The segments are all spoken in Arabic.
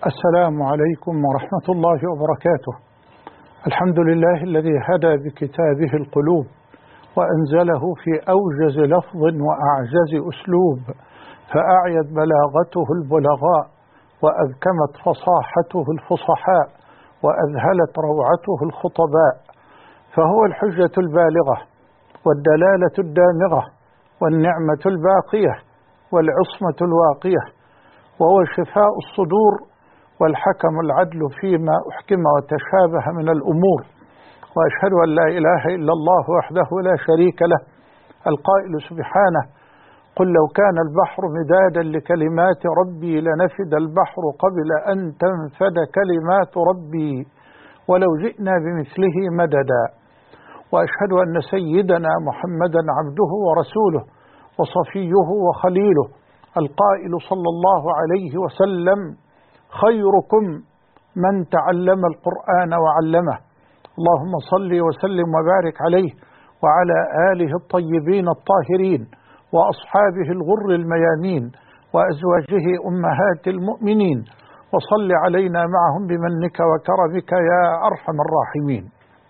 السلام عليكم ورحمة الله وبركاته. الحمد لله الذي هدى بكتابه القلوب وأنزله في أوجز لفظ وأعجز أسلوب، فأعيت بلاغته البلغاء وأذكمت فصاحته الفصحاء وأذهلت روعته الخطباء، فهو الحجة البالغة والدلالة الدامغة والنعمة الباقية والعصمة الواقية، وهو شفاء الصدور والحكم العدل فيما أحكم وتشابه من الأمور. وأشهد أن لا إله إلا الله وحده لا شريك له القائل سبحانه: قل لو كان البحر مدادا لكلمات ربي لنفد البحر قبل أن تنفد كلمات ربي ولو جئنا بمثله مددا. وأشهد أن سيدنا محمدا عبده ورسوله وصفيه وخليله القائل صلى الله عليه وسلم: خيركم من تعلم القرآن وعلمه. اللهم صل وسلم وبارك عليه وعلى آله الطيبين الطاهرين وأصحابه الغر الميامين وأزواجه أمهات المؤمنين، وصل علينا معهم بمنك وكرمك يا أرحم الراحمين.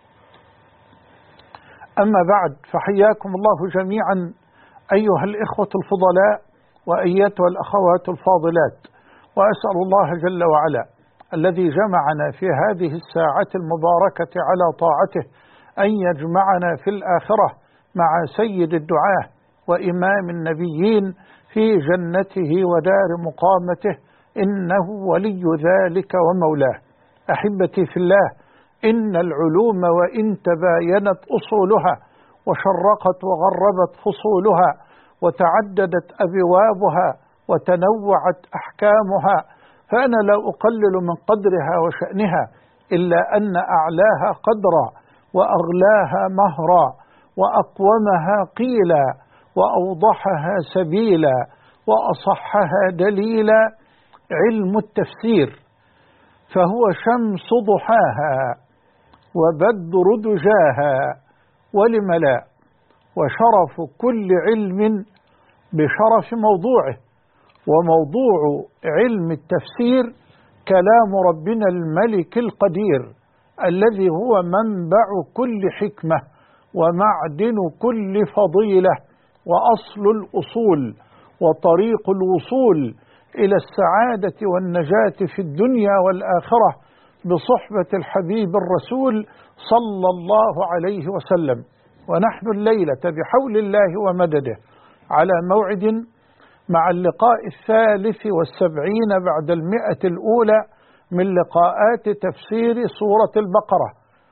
أما بعد، فحياكم الله جميعا أيها الإخوة الفضلاء وأيتها الأخوات الفاضلات، وأسأل الله جل وعلا الذي جمعنا في هذه الساعة المباركة على طاعته أن يجمعنا في الآخرة مع سيد الدعاة وإمام النبيين في جنته ودار مقامته، إنه ولي ذلك ومولاه. أحبتي في الله، إن العلوم وإن تباينت أصولها وشرقت وغربت فصولها وتعددت أبوابها وتنوعت أحكامها، فأنا لا أقلل من قدرها وشأنها، إلا أن أعلاها قدرا وأغلاها مهرا وأقومها قيلا وأوضحها سبيلا وأصحها دليلا علم التفسير، فهو شمس ضحاها وبدر دجاها ولم لا، وشرف كل علم بشرف موضوعه. وموضوع علم التفسير كلام ربنا الملك القدير الذي هو منبع كل حكمة ومعدن كل فضيلة وأصل الأصول وطريق الوصول إلى السعادة والنجاة في الدنيا والآخرة بصحبة الحبيب الرسول صلى الله عليه وسلم. ونحن الليلة بحول الله ومدده على موعد مع اللقاء 73 بعد 100 الأولى من لقاءات تفسير سورة البقرة.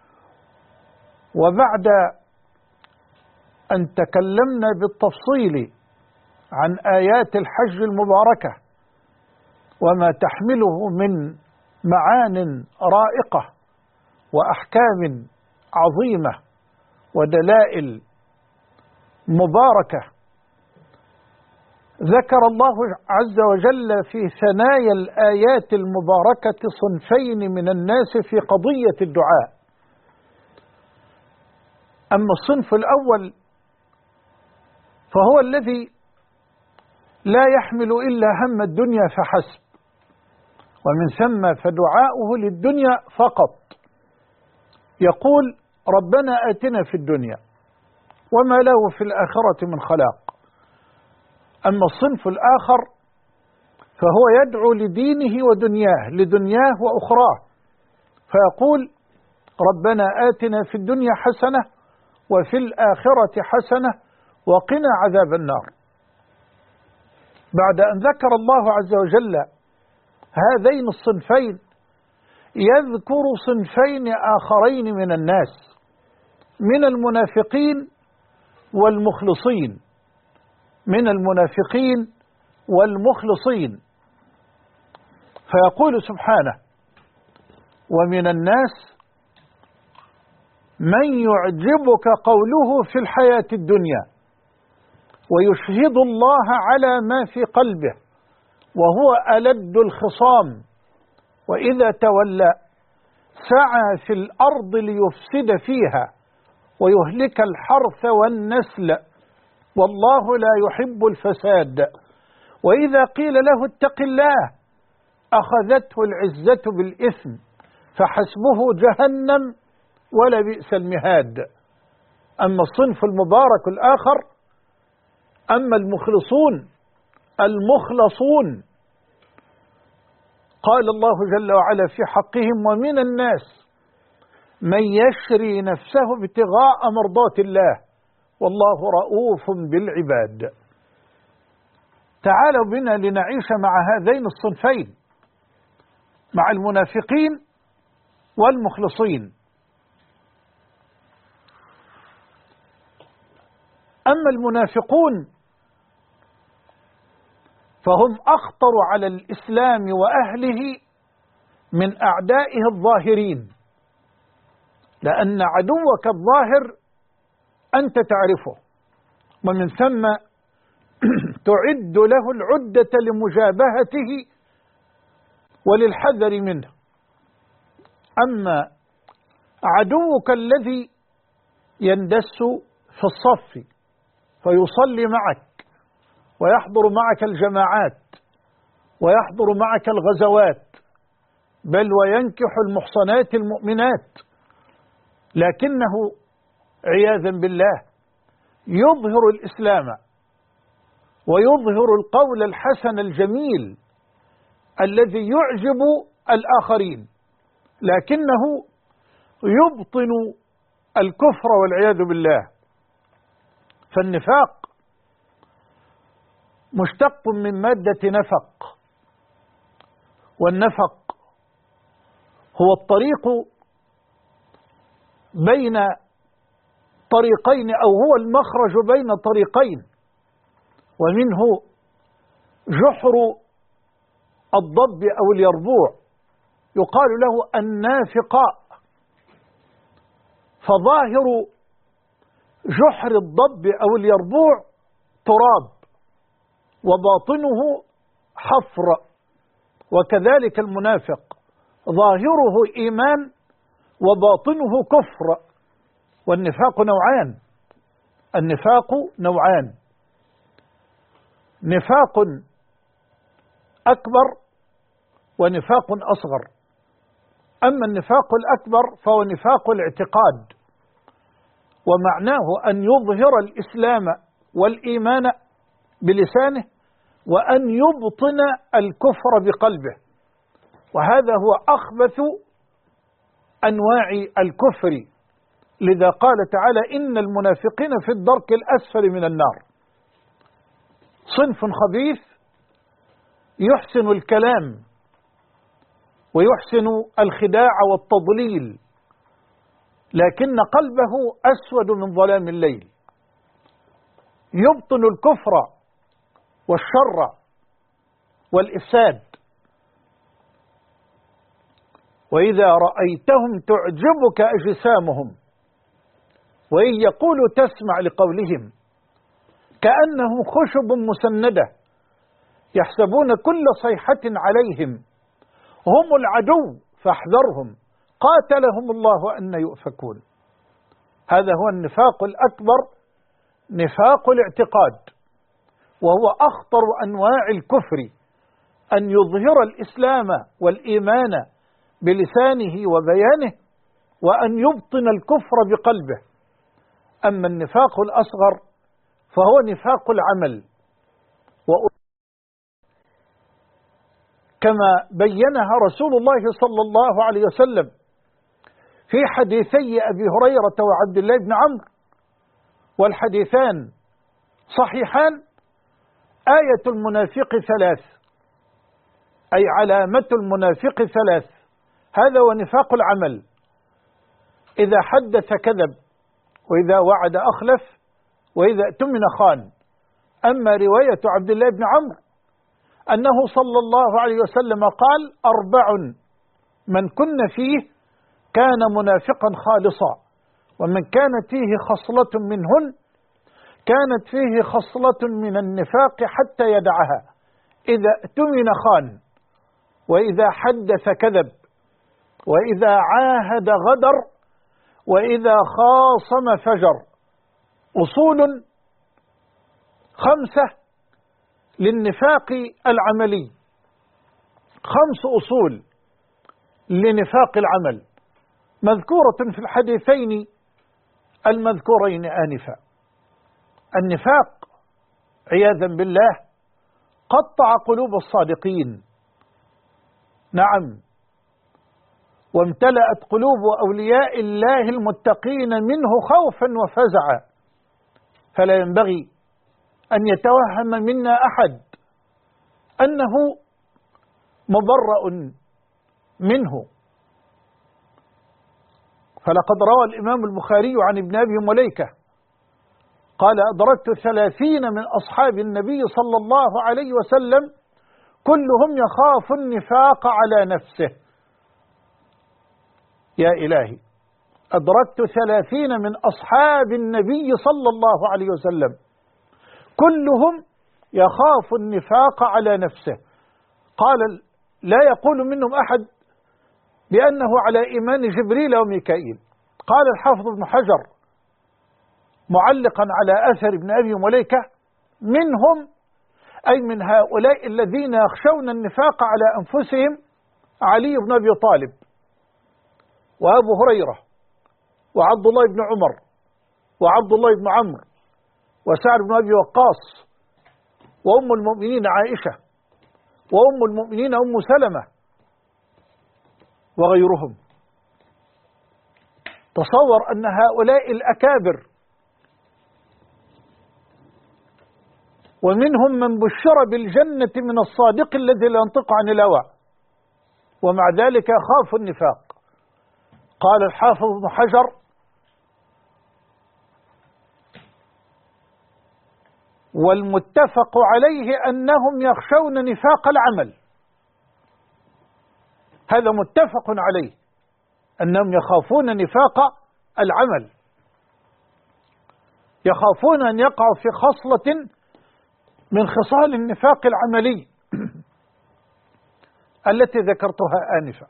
وبعد أن تكلمنا بالتفصيل عن آيات الحج المباركة وما تحمله من معان رائقة وأحكام عظيمة ودلائل مباركة، ذكر الله عز وجل في ثنايا الآيات المباركة صنفين من الناس في قضية الدعاء. أما الصنف الأول فهو الذي لا يحمل إلا هم الدنيا فحسب، ومن ثم فدعاؤه للدنيا فقط، يقول: ربنا آتنا في الدنيا وما له في الآخرة من خلاق. أما الصنف الآخر فهو يدعو لدينه ودنياه، لدنياه وأخراه، فيقول: ربنا آتنا في الدنيا حسنة وفي الآخرة حسنة وقنا عذاب النار. بعد أن ذكر الله عز وجل هذين الصنفين يذكر صنفين آخرين من الناس، من المنافقين والمخلصين، من المنافقين والمخلصين، فيقول سبحانه: ومن الناس من يعجبك قوله في الحياة الدنيا ويشهد الله على ما في قلبه وهو ألد الخصام، وإذا تولى سعى في الأرض ليفسد فيها ويهلك الحرث والنسل والله لا يحب الفساد. وإذا قيل له اتق الله أخذته العزة بالإثم فحسبه جهنم ولبئس المهاد. أما الصنف المبارك الآخر، أما المخلصون المخلصون، قال الله جل وعلا في حقهم: ومن الناس من يشري نفسه ابتغاء مرضات الله والله رؤوف بالعباد. تعالوا بنا لنعيش مع هذين الصنفين، مع المنافقين والمخلصين. أما المنافقون فهم أخطر على الإسلام وأهله من أعدائه الظاهرين، لأن عدوك الظاهر أنت تعرفه، ومن ثم تعد له العدة لمجابهته وللحذر منه. أما عدوك الذي يندس في الصف فيصلي معك ويحضر معك الجماعات ويحضر معك الغزوات، بل وينكح المحصنات المؤمنات، لكنه عياذا بالله يظهر الإسلام ويظهر القول الحسن الجميل الذي يعجب الآخرين، لكنه يبطن الكفر والعياذ بالله. فالنفاق مشتق من مادة نفق، والنفق هو الطريق بين طريقين، أو هو المخرج بين طريقين، ومنه جحر الضب أو اليربوع يقال له النافقاء. فظاهر جحر الضب أو اليربوع تراب وباطنه حفر، وكذلك المنافق ظاهره إيمان وباطنه كفر. والنفاق نوعان، النفاق نوعان: نفاق أكبر ونفاق أصغر. أما النفاق الأكبر فهو نفاق الاعتقاد، ومعناه أن يظهر الإسلام والإيمان بلسانه وأن يبطن الكفر بقلبه، وهذا هو أخبث أنواع الكفر. لذا قال تعالى: إن المنافقين في الدرك الأسفل من النار. صنف خبيث يحسن الكلام ويحسن الخداع والتضليل، لكن قلبه أسود من ظلام الليل، يبطن الكفر والشر والإفساد. وإذا رأيتهم تعجبك أجسامهم وإن يقولوا تسمع لقولهم كأنهم خشب مسندة يحسبون كل صيحة عليهم هم العدو فاحذرهم قاتلهم الله أن يؤفكون. هذا هو النفاق الأكبر، نفاق الاعتقاد، وهو أخطر أنواع الكفر، أن يظهر الإسلام والإيمان بلسانه وبيانه وأن يبطن الكفر بقلبه. أما النفاق الأصغر فهو نفاق العمل، كما بينها رسول الله صلى الله عليه وسلم في حديثي أبي هريرة وعبد الله بن عمرو، والحديثان صحيحان: آية المنافق ثلاث، أي علامة المنافق ثلاث. هذا هو نفاق العمل: إذا حدث كذب، وإذا وعد أخلف، وإذا اؤتمن خان. أما رواية عبد الله بن عمرو أنه صلى الله عليه وسلم قال: 4 من كن فيه كان منافقا خالصا، ومن كانت فيه خصلة منهن كانت فيه خصلة من النفاق حتى يدعها: إذا اؤتمن خان، وإذا حدث كذب، وإذا عاهد غدر، وإذا خاصم فجر. أصول 5 للنفاق العملي. 5 أصول لنفاق العمل مذكورة في الحديثين المذكورين آنفا. النفاق عياذا بالله قطع قلوب الصادقين، نعم، وامتلأت قلوب أولياء الله المتقين منه خوفا وفزعا، فلا ينبغي أن يتوهم منا أحد أنه مبرأ منه. فلقد روى الإمام البخاري عن ابن أبي مليكة قال: أدركت 30 من أصحاب النبي صلى الله عليه وسلم كلهم يخاف النفاق على نفسه. يا إلهي، أدركت 30 من أصحاب النبي صلى الله عليه وسلم كلهم يخاف النفاق على نفسه. قال: لا يقول منهم أحد بأنه على إيمان جبريل وميكائيل. قال الحافظ ابن حجر معلقا على أثر ابن أبي مليكة: منهم أي من هؤلاء الذين يخشون النفاق على أنفسهم علي بن أبي طالب، وأبو هريرة، وعبد الله بن عمر، وعبد الله بن عمرو، وسعد بن أبي وقاص، وأم المؤمنين عائشة، وأم المؤمنين أم سلمة، وغيرهم. تصور أن هؤلاء الأكابر ومنهم من بشر بالجنة من الصادق الذي لا ينطق عن الهوى، ومع ذلك يخاف النفاق. قال الحافظ ابن حجر: والمتفق عليه أنهم يخشون نفاق العمل. هذا متفق عليه أنهم يخافون نفاق العمل، يخافون أن يقعوا في خصلة من خصال النفاق العملي التي ذكرتها آنفا.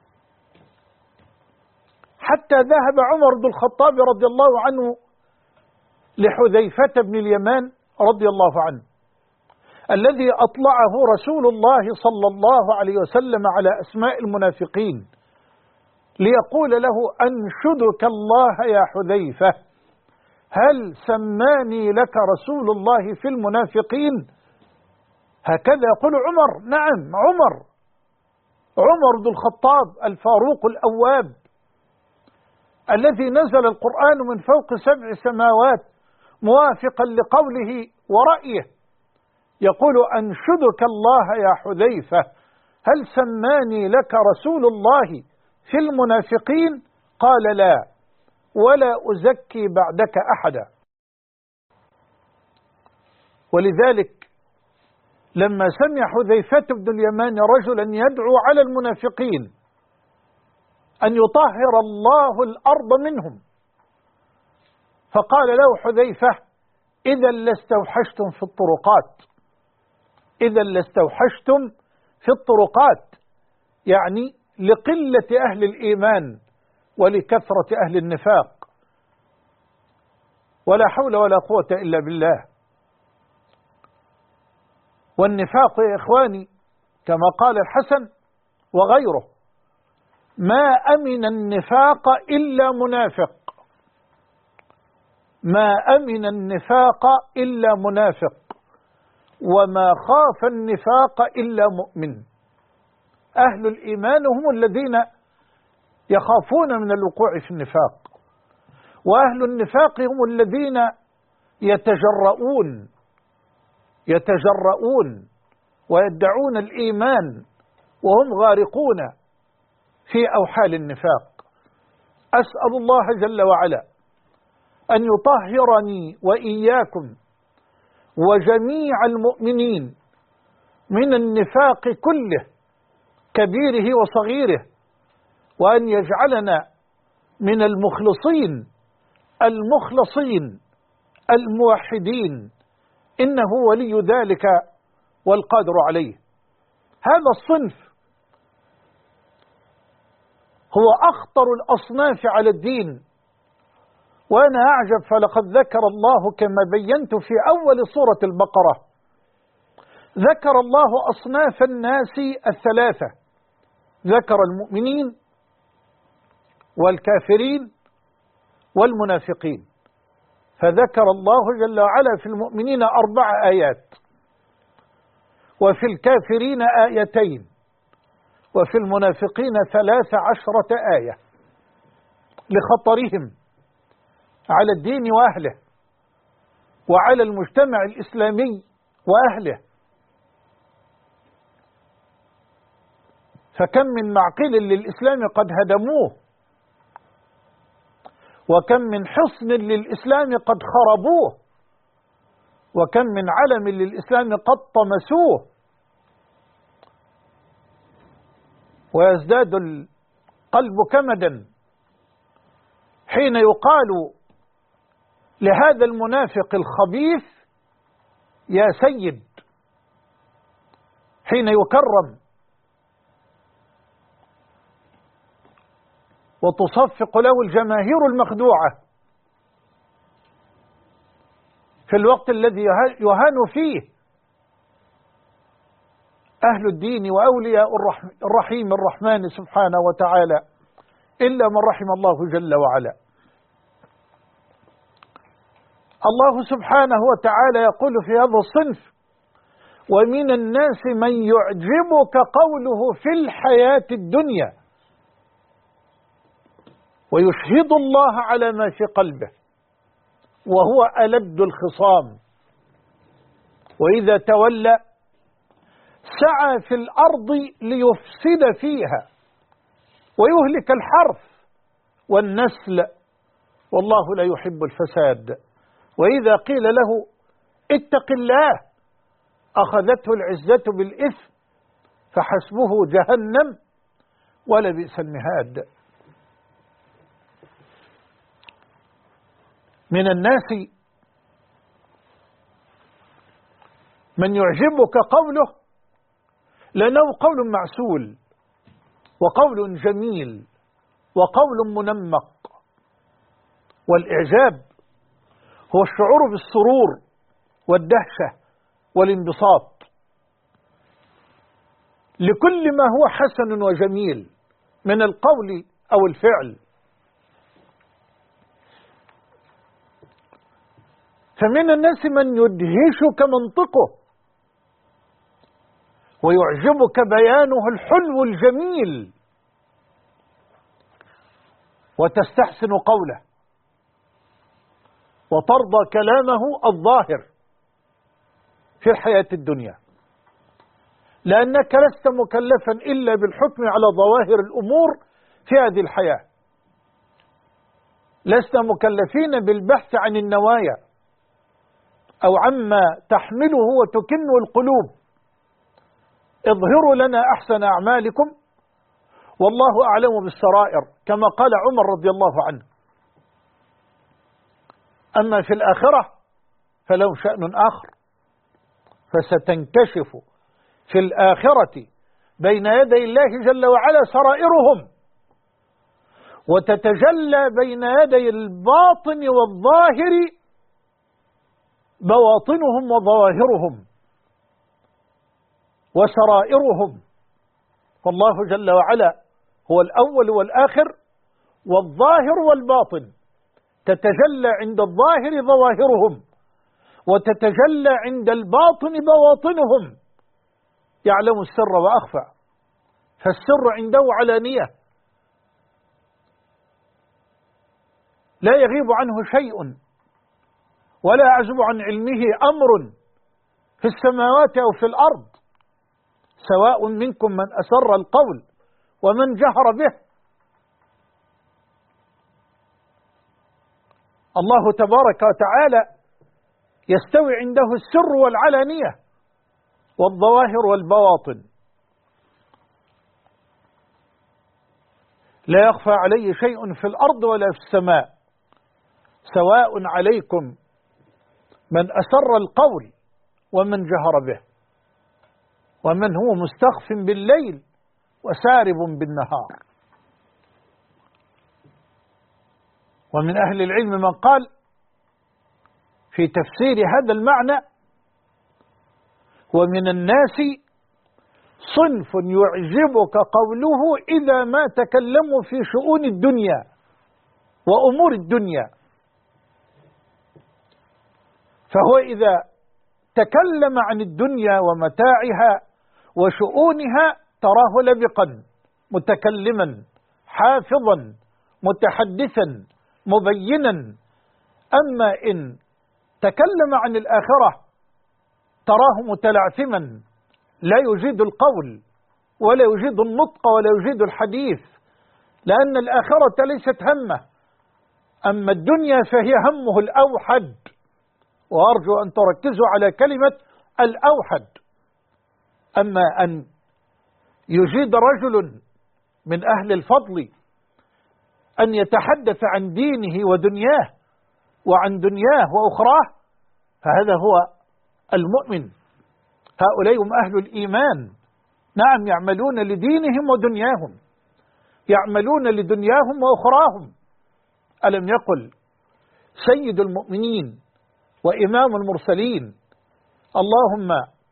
حتى ذهب عمر بن الخطاب رضي الله عنه لحذيفة بن اليمان رضي الله عنه الذي أطلعه رسول الله صلى الله عليه وسلم على أسماء المنافقين ليقول له: أنشدك الله يا حذيفة، هل سماني لك رسول الله في المنافقين؟ هكذا يقول عمر. نعم، عمر بن الخطاب الفاروق الأواب الذي نزل القرآن من فوق 7 سماوات موافقا لقوله ورأيه، يقول: أنشدك الله يا حذيفة، هل سماني لك رسول الله في المنافقين؟ قال: لا، ولا أزكي بعدك أحدا. ولذلك لما سمع حذيفة بن اليمان رجلا يدعو على المنافقين أن يطهر الله الأرض منهم، فقال له حذيفة: إذا لاستوحشتم في الطرقات، إذا لاستوحشتم في الطرقات، يعني لقلة أهل الإيمان ولكثرة أهل النفاق. ولا حول ولا قوة إلا بالله. والنفاق يا إخواني كما قال الحسن وغيره: ما أمن النفاق إلا منافق، ما أمن النفاق إلا منافق، وما خاف النفاق إلا مؤمن. أهل الإيمان هم الذين يخافون من الوقوع في النفاق، وأهل النفاق هم الذين يتجرؤون ويدعون الإيمان وهم غارقون في أوحال النفاق. أسأل الله جل وعلا أن يطهرني وإياكم وجميع المؤمنين من النفاق كله كبيره وصغيره، وأن يجعلنا من المخلصين الموحدين، إنه ولي ذلك والقادر عليه. هذا الصنف هو أخطر الأصناف على الدين، وأنا أعجب، فلقد ذكر الله كما بينت في أول سورة البقرة ذكر الله أصناف الناس الثلاثة، ذكر المؤمنين والكافرين والمنافقين، فذكر الله جل وعلا في المؤمنين 4 آيات، وفي الكافرين 2 وفي المنافقين 13 آية، لخطرهم على الدين وأهله وعلى المجتمع الإسلامي وأهله. فكم من معقل للإسلام قد هدموه، وكم من حصن للإسلام قد خربوه، وكم من علم للإسلام قد طمسوه. ويزداد القلب كمدا حين يقال لهذا المنافق الخبيث يا سيد، حين يكرم وتصفق له الجماهير المخدوعة في الوقت الذي يهان فيه أهل الدين وأولياء الرحيم الرحمن سبحانه وتعالى، إلا من رحم الله جل وعلا. الله سبحانه وتعالى يقول في هذا الصنف: ومن الناس من يعجبك قوله في الحياة الدنيا ويشهد الله على ما في قلبه وهو ألد الخصام، وإذا تولى سعى في الأرض ليفسد فيها ويهلك الحرث والنسل والله لا يحب الفساد. وإذا قيل له اتق الله أخذته العزة بالإثم فحسبه جهنم ولبئس المهاد. من الناس من يعجبك قوله، لأنه قول معسول وقول جميل وقول منمق. والإعجاب هو الشعور بالسرور والدهشة والانبساط لكل ما هو حسن وجميل من القول أو الفعل. فمن الناس من يدهشك منطقه ويعجبك بيانه الحلو الجميل وتستحسن قوله وترضى كلامه الظاهر في الحياة الدنيا، لأنك لست مكلفا إلا بالحكم على ظواهر الأمور في هذه الحياة، لسنا مكلفين بالبحث عن النوايا أو عما تحمله وتكن القلوب. اظهروا لنا أحسن أعمالكم والله أعلم بالسرائر، كما قال عمر رضي الله عنه. أما في الآخرة فلهم شأن آخر، فستنكشف في الآخرة بين يدي الله جل وعلا سرائرهم، وتتجلى بين يدي الباطن والظاهر بواطنهم وظواهرهم وسرائرهم. فالله جل وعلا هو الأول والآخر والظاهر والباطن، تتجلى عند الظاهر ظواهرهم وتتجلى عند الباطن بواطنهم. يعلم السر وأخفى، فالسر عنده علانية لا يغيب عنه شيء ولا يعزب عن علمه أمر في السماوات أو في الأرض، سواء منكم من أسر القول ومن جهر به. الله تبارك وتعالى يستوي عنده السر والعلانية والظواهر والبواطن، لا يخفى عليه شيء في الأرض ولا في السماء، سواء عليكم من أسر القول ومن جهر به ومن هو مستخف بالليل وسارب بالنهار. ومن أهل العلم من قال في تفسير هذا المعنى: ومن الناس صنف يعجبك قوله إذا ما تكلموا في شؤون الدنيا وأمور الدنيا، فهو إذا تكلم عن الدنيا ومتاعها وشؤونها تراه لبقا متكلما حافظا متحدثا مبينا. أما إن تكلم عن الآخرة تراه متلعثما لا يجيد القول ولا يجيد النطق ولا يجيد الحديث، لأن الآخرة ليست همه، أما الدنيا فهي همه الأوحد. وأرجو أن تركزوا على كلمة الأوحد. أما أن يجيد رجل من أهل الفضل أن يتحدث عن دينه ودنياه وعن دنياه وأخراه، فهذا هو المؤمن. هؤلاء هم أهل الإيمان، نعم، يعملون لدينهم ودنياهم، يعملون لدنياهم وأخراهم. ألم يقل سيد المؤمنين وإمام المرسلين: اللهم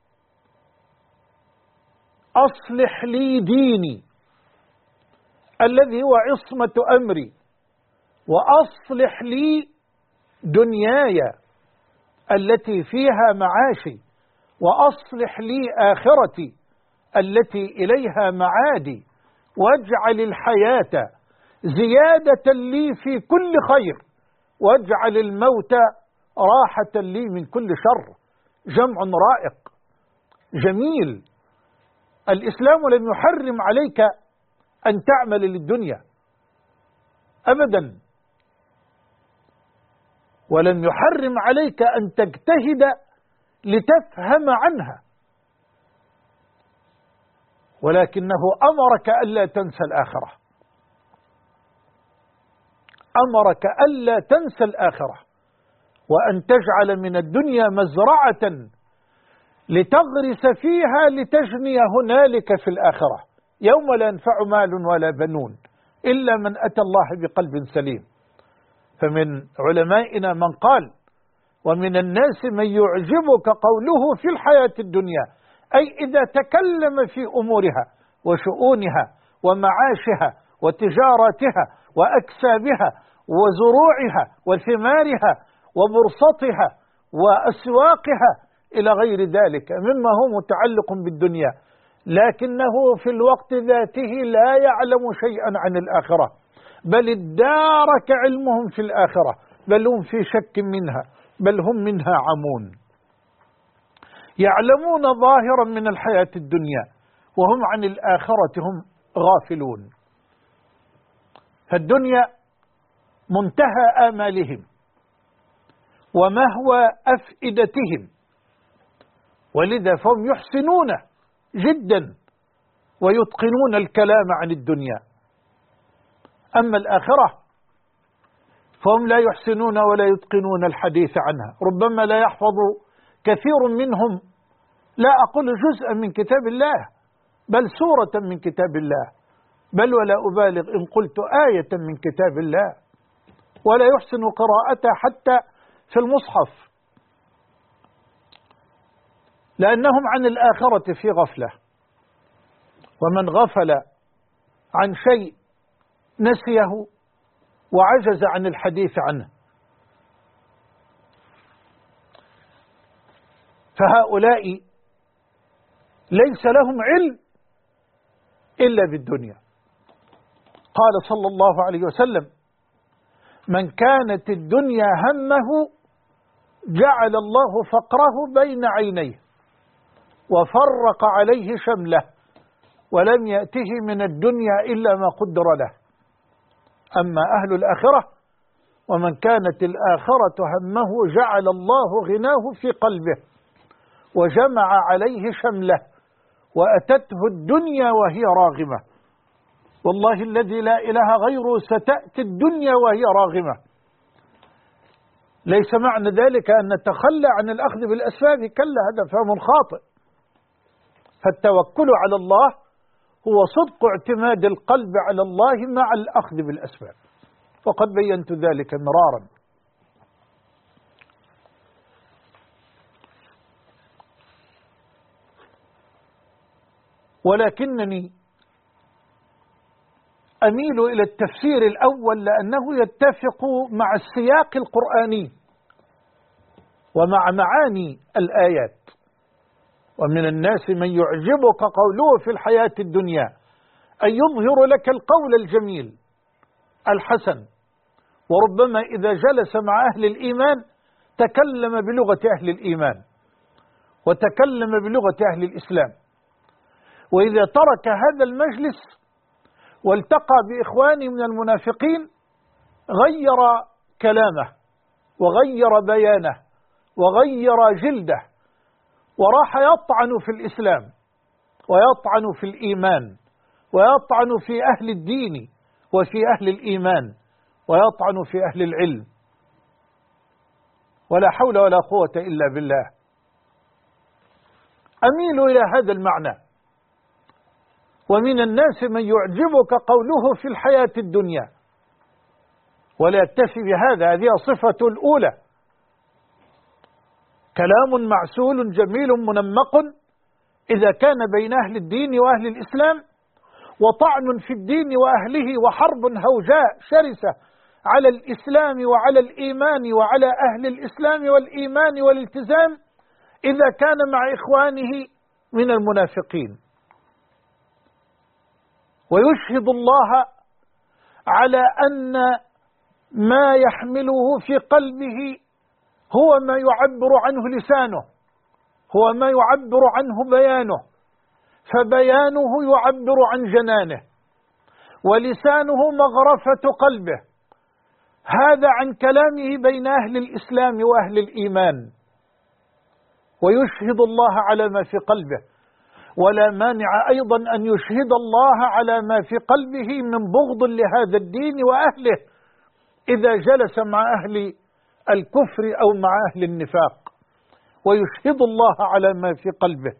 أصلح لي ديني الذي هو عصمة أمري، وأصلح لي دنياي التي فيها معاشي، وأصلح لي آخرتي التي إليها معادي، واجعل الحياة زيادة لي في كل خير، واجعل الموت راحة لي من كل شر. جمع رائق جميل. الإسلام لم يحرم عليك أن تعمل للدنيا أبدا، ولم يحرم عليك أن تجتهد لتفهم عنها، ولكنه أمرك ألا تنسى الآخرة، أمرك ألا تنسى الآخرة، وأن تجعل من الدنيا مزرعة لتغرس فيها لتجني هنالك في الآخرة، يوم لا ينفع مال ولا بنون إلا من أتى الله بقلب سليم. فمن علمائنا من قال: ومن الناس من يعجبك قوله في الحياة الدنيا، أي إذا تكلم في أمورها وشؤونها ومعاشها وتجاراتها وأكسابها وزروعها وثمارها وبرصتها وأسواقها إلى غير ذلك مما هو متعلق بالدنيا، لكنه في الوقت ذاته لا يعلم شيئا عن الآخرة، بل ادارك علمهم في الآخرة، بل هم في شك منها، بل هم منها عمون، يعلمون ظاهرا من الحياة الدنيا وهم عن الآخرة هم غافلون. فالدنيا منتهى آمالهم ومهوى أفئدتهم، ولذا فهم يحسنون جدا ويتقنون الكلام عن الدنيا. أما الآخرة فهم لا يحسنون ولا يتقنون الحديث عنها، ربما لا يحفظ كثير منهم، لا أقول جزءا من كتاب الله، بل سورة من كتاب الله، بل ولا أبالغ إن قلت آية من كتاب الله، ولا يحسن قراءتها حتى في المصحف، لأنهم عن الآخرة في غفلة. ومن غفل عن شيء نسيه وعجز عن الحديث عنه. فهؤلاء ليس لهم علم إلا بالدنيا. قال صلى الله عليه وسلم: من كانت الدنيا همه جعل الله فقره بين عينيه وفرق عليه شمله ولم يأته من الدنيا إلا ما قدر له. أما أهل الآخرة: ومن كانت الآخرة همه جعل الله غناه في قلبه وجمع عليه شمله وأتته الدنيا وهي راغمة. والله الذي لا إله غيره ستأتي الدنيا وهي راغمة. ليس معنى ذلك أن نتخلى عن الأخذ بالأسباب، كلا، هذا فهم خاطئ. فالتوكل على الله هو صدق اعتماد القلب على الله مع الأخذ بالأسباب، وقد بينت ذلك مرارا. ولكنني أميل إلى التفسير الأول لأنه يتفق مع السياق القرآني ومع معاني الآيات. ومن الناس من يعجبك قوله في الحياة الدنيا أن يظهر لك القول الجميل الحسن، وربما إذا جلس مع أهل الإيمان تكلم بلغة أهل الإيمان وتكلم بلغة أهل الإسلام، وإذا ترك هذا المجلس والتقى بإخوانه من المنافقين غير كلامه وغير بيانه وغير جلده، وراح يطعن في الإسلام ويطعن في الإيمان ويطعن في أهل الدين وفي أهل الإيمان ويطعن في أهل العلم. ولا حول ولا قوة إلا بالله. أميل إلى هذا المعنى. ومن الناس من يعجبك قوله في الحياة الدنيا، ولا يكتفي بهذا، هذه صفة الأولى، كلام معسول جميل منمق إذا كان بين أهل الدين وأهل الإسلام، وطعن في الدين وأهله وحرب هوجاء شرسة على الإسلام وعلى الإيمان وعلى أهل الإسلام والإيمان والالتزام إذا كان مع إخوانه من المنافقين. ويشهد الله على أن ما يحمله في قلبه هو ما يعبر عنه لسانه، هو ما يعبر عنه بيانه، فبيانه يعبر عن جنانه، ولسانه مغرفة قلبه، هذا عن كلامه بين أهل الإسلام وأهل الإيمان. ويشهد الله على ما في قلبه، ولا مانع أيضا أن يشهد الله على ما في قلبه من بغض لهذا الدين وأهله إذا جلس مع أهل الكفر أو مع أهل النفاق، ويشهد الله على ما في قلبه.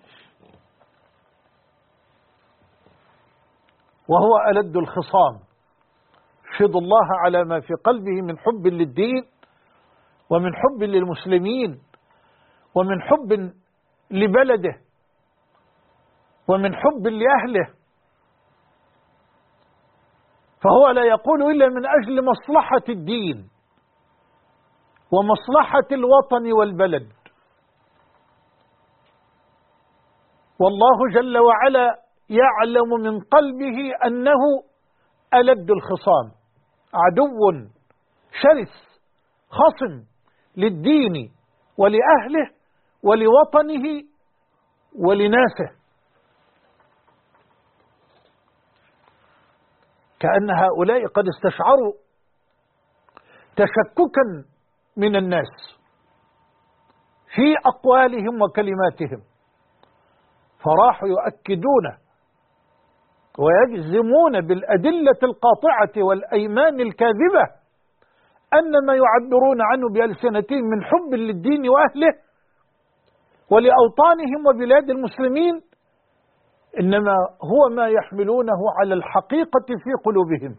وهو ألد الخصام، يشهد الله على ما في قلبه من حب للدين ومن حب للمسلمين ومن حب لبلده ومن حب لأهله، فهو لا يقول إلا من أجل مصلحة الدين ومصلحة الوطن والبلد. والله جل وعلا يعلم من قلبه أنه ألد الخصام، عدو شرس خصم للدين ولأهله ولوطنه ولناسه. كأن هؤلاء قد استشعروا تشككا من الناس في أقوالهم وكلماتهم، فراحوا يؤكدون ويجزمون بالأدلة القاطعة والأيمان الكاذبة أن ما يعبرون عنه بألسنتهم من حب للدين وأهله ولأوطانهم وبلاد المسلمين إنما هو ما يحملونه على الحقيقة في قلوبهم.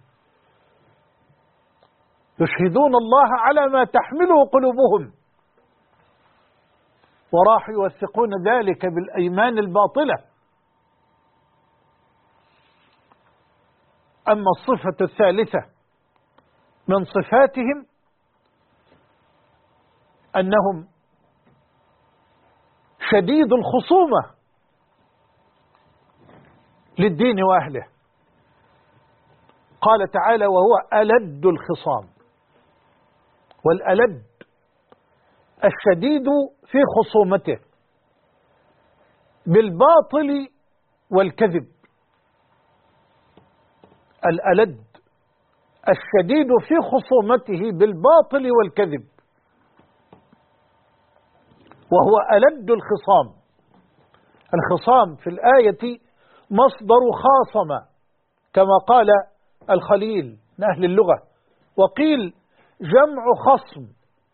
يشهدون الله على ما تحمله قلوبهم، وراح يوثقون ذلك بالأيمان الباطلة. أما الصفة الثالثة من صفاتهم أنهم شديد الخصومة للدين وأهله. قال تعالى: وهو ألد الخصام. والألد الشديد في خصومته بالباطل والكذب. الألد الشديد في خصومته بالباطل والكذب، وهو ألد الخصام. الخصام في الآية مصدر خاصم كما قال الخليل من أهل اللغة، وقيل جمع خصم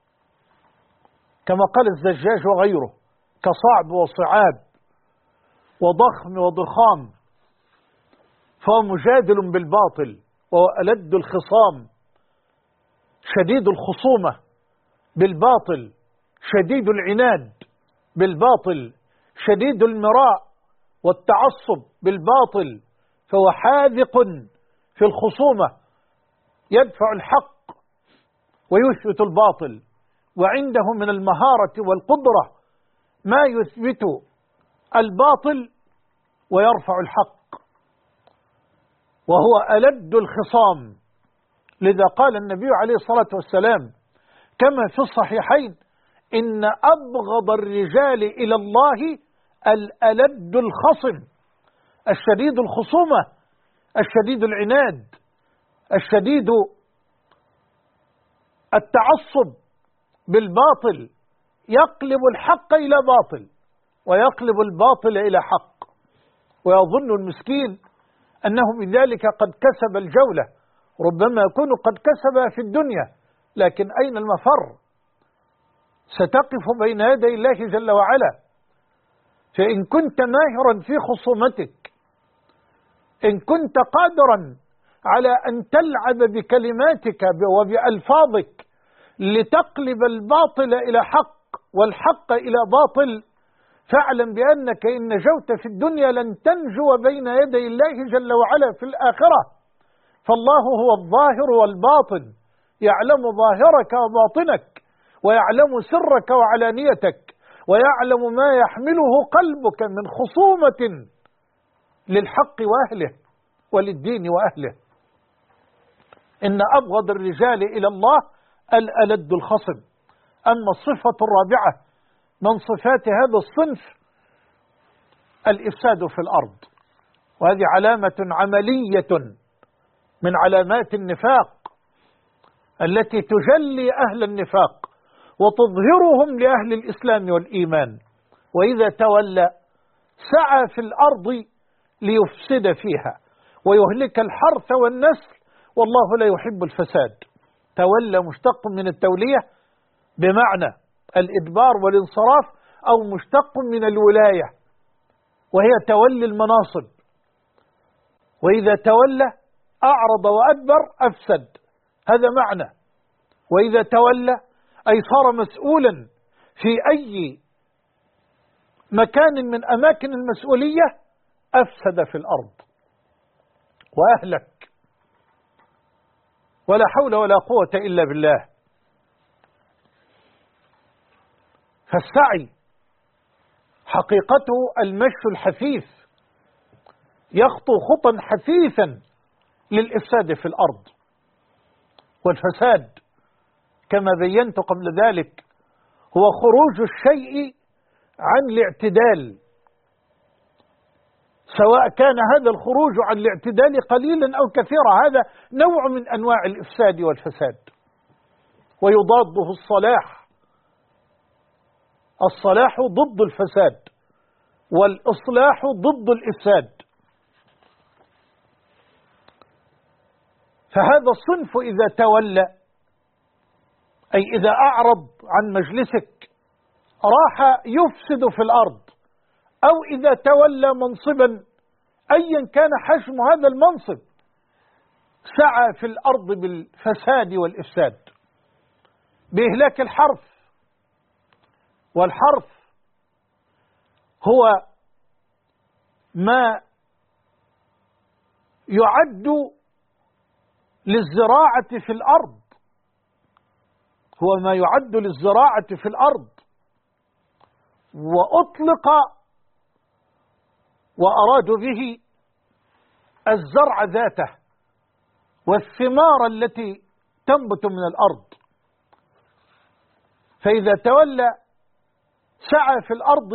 كما قال الزجاج وغيره، كصعب وصعاب وضخم وضخام، فهو مجادل بالباطل. وهو ألد الخصام، شديد الخصومة بالباطل، شديد العناد بالباطل، شديد المراء والتعصب بالباطل، فهو حاذق في الخصومة، يدفع الحق ويثبت الباطل، وعنده من المهارة والقدرة ما يثبت الباطل ويرفع الحق، وهو ألد الخصام. لذا قال النبي عليه الصلاة والسلام كما في الصحيحين: إن أبغض الرجال إلى الله الألد الخصم، الشديد الخصومة، الشديد العناد، الشديد التعصب بالباطل، يقلب الحق إلى باطل ويقلب الباطل إلى حق، ويظن المسكين أنه بذلك قد كسب الجولة، ربما يكون قد كسبها في الدنيا، لكن أين المفر؟ ستقف بين يدي الله جل وعلا. فإن كنت ماهرا في خصومتك، إن كنت قادرا على أن تلعب بكلماتك وبألفاظك لتقلب الباطل إلى حق والحق إلى باطل، فاعلم بأنك إن نجوت في الدنيا لن تنجو بين يدي الله جل وعلا في الآخرة. فالله هو الظاهر والباطن، يعلم ظاهرك وباطنك، ويعلم سرك وعلانيتك، ويعلم ما يحمله قلبك من خصومة للحق وأهله وللدين وأهله. إن أبغض الرجال إلى الله الألد الخصم. أما الصفة الرابعة من صفات هذا الصنف الإفساد في الأرض، وهذه علامة عملية من علامات النفاق التي تجلي أهل النفاق وتظهرهم لأهل الإسلام والإيمان. وإذا تولى سعى في الأرض ليفسد فيها ويهلك الحرث والنسل، والله لا يحب الفساد. تولى مشتق من التولية بمعنى الإدبار والانصراف، أو مشتق من الولاية وهي تولي المناصب. وإذا تولى أعرض وأدبر أفسد، هذا معنى. وإذا تولى أي صار مسؤولا في أي مكان من أماكن المسؤولية، أفسد في الأرض وأهلك. ولا حول ولا قوة إلا بالله. فالسعي حقيقته المشي الحثيث، يخطو خطا حثيثا للإفساد في الأرض. والفساد كما بينت قبل ذلك هو خروج الشيء عن الاعتدال، سواء كان هذا الخروج عن الاعتدال قليلا أو كثيرا، هذا نوع من أنواع الإفساد والفساد. ويضاده الصلاح. الصلاح ضد الفساد، والإصلاح ضد الإفساد. فهذا الصنف إذا تولى، أي إذا أعرض عن مجلسك، راح يفسد في الأرض، أو إذا تولى منصبا أيا كان حجم هذا المنصب، سعى في الأرض بالفساد والإفساد، بإهلاك الحرث. والحرث هو ما يعد للزراعة في الأرض، هو ما يعد للزراعة في الأرض، وأطلق وأرادوا به الزرع ذاته والثمار التي تنبت من الأرض. فإذا تولى سعى في الأرض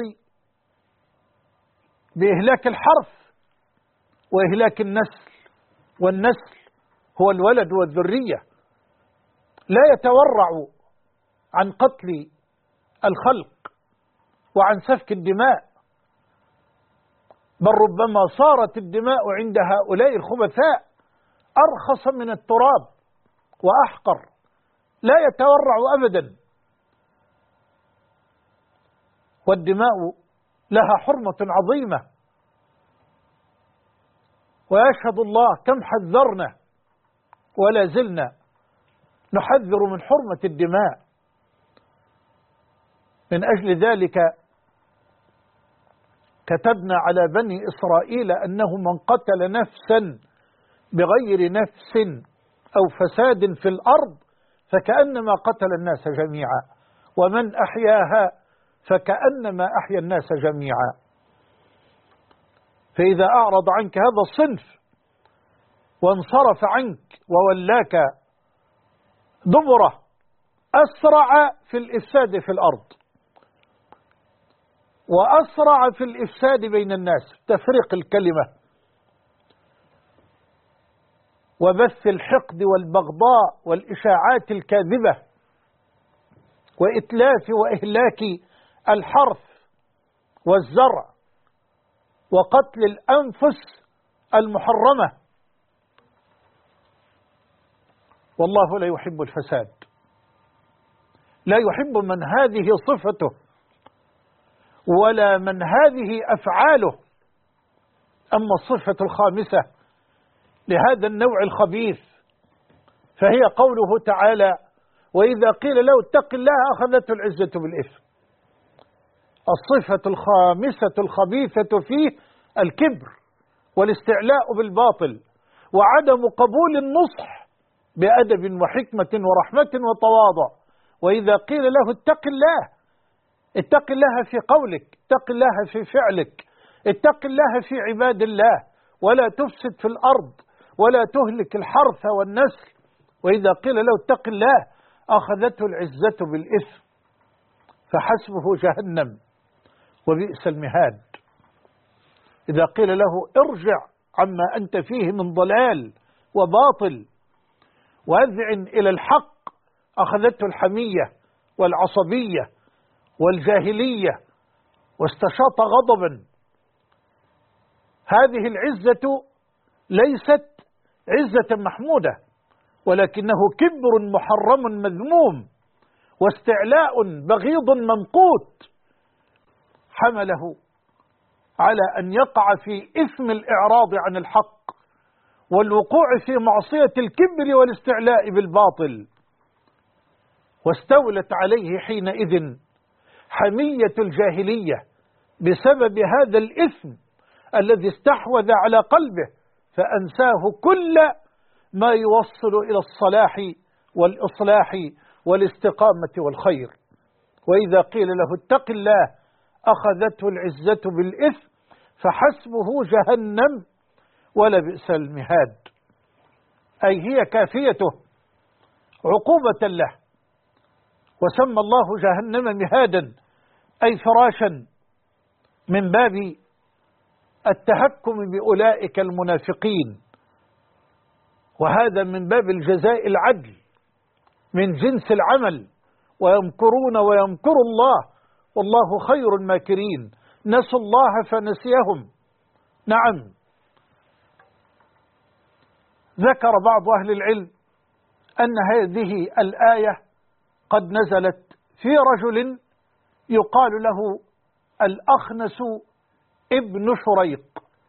بإهلاك الحرث وإهلاك النسل، والنسل هو الولد والذرية. لا يتورع عن قتل الخلق وعن سفك الدماء، بل ربما صارت الدماء عند هؤلاء الخبثاء أرخص من التراب وأحقر. لا يتورع أبدا. والدماء لها حرمة عظيمة، ويشهد الله كم حذرنا ولا زلنا نحذر من حرمة الدماء. من أجل ذلك كتبنا على بني إسرائيل أنه من قتل نفسا بغير نفس أو فساد في الأرض فكأنما قتل الناس جميعا، ومن أحياها فكأنما أحيا الناس جميعا. فإذا أعرض عنك هذا الصنف وانصرف عنك وولاك دبره أسرع في الإفساد في الأرض، وأسرع في الإفساد بين الناس، تفريق الكلمة وبث الحقد والبغضاء والإشاعات الكاذبة وإتلاف وإهلاك الحرث والزرع وقتل الأنفس المحرمة. والله لا يحب الفساد، لا يحب من هذه صفته ولا من هذه أفعاله. أما الصفة الخامسة لهذا النوع الخبيث فهي قوله تعالى: وإذا قيل له اتق الله أخذته العزة بالإثم. الصفة الخامسة الخبيثة فيه الكبر والاستعلاء بالباطل وعدم قبول النصح بأدب وحكمة ورحمة وتواضع. وإذا قيل له اتق الله، اتق الله في قولك، اتق الله في فعلك، اتق الله في عباد الله، ولا تفسد في الأرض ولا تهلك الحرث والنسل. وإذا قيل له اتق الله أخذته العزة بالإثم فحسبه جهنم وبئس المهاد. إذا قيل له ارجع عما أنت فيه من ضلال وباطل وأذعن إلى الحق أخذته الحمية والعصبية والجاهلية واستشاط غضبا. هذه العزة ليست عزة محمودة، ولكنه كبر محرم مذموم واستعلاء بغيض ممقوت حمله على أن يقع في إثم الإعراض عن الحق والوقوع في معصية الكبر والاستعلاء بالباطل. واستولت عليه حينئذ حمية الجاهلية بسبب هذا الإثم الذي استحوذ على قلبه فأنساه كل ما يوصل إلى الصلاح والإصلاح والاستقامة والخير. وإذا قيل له اتق الله أخذته العزة بالإثم فحسبه جهنم ولبئس المهاد. أي هي كافيته عقوبة له. وسمى الله جهنم مهادا أي فراشا من باب التهكم بأولئك المنافقين، وهذا من باب الجزاء العدل من جنس العمل. ويمكرون ويمكر الله والله خير الماكرين. نسوا الله فنسيهم. نعم، ذكر بعض أهل العلم أن هذه الآية قد نزلت في رجل يقال له الأخنس ابن شريق،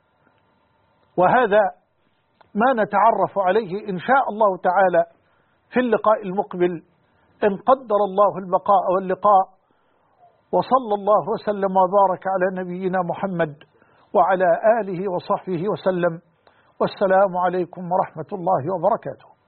وهذا ما نتعرف عليه إن شاء الله تعالى في اللقاء المقبل إن قدر الله البقاء واللقاء. وصلى الله وسلم وبارك على نبينا محمد وعلى آله وصحبه وسلم. والسلام عليكم ورحمة الله وبركاته.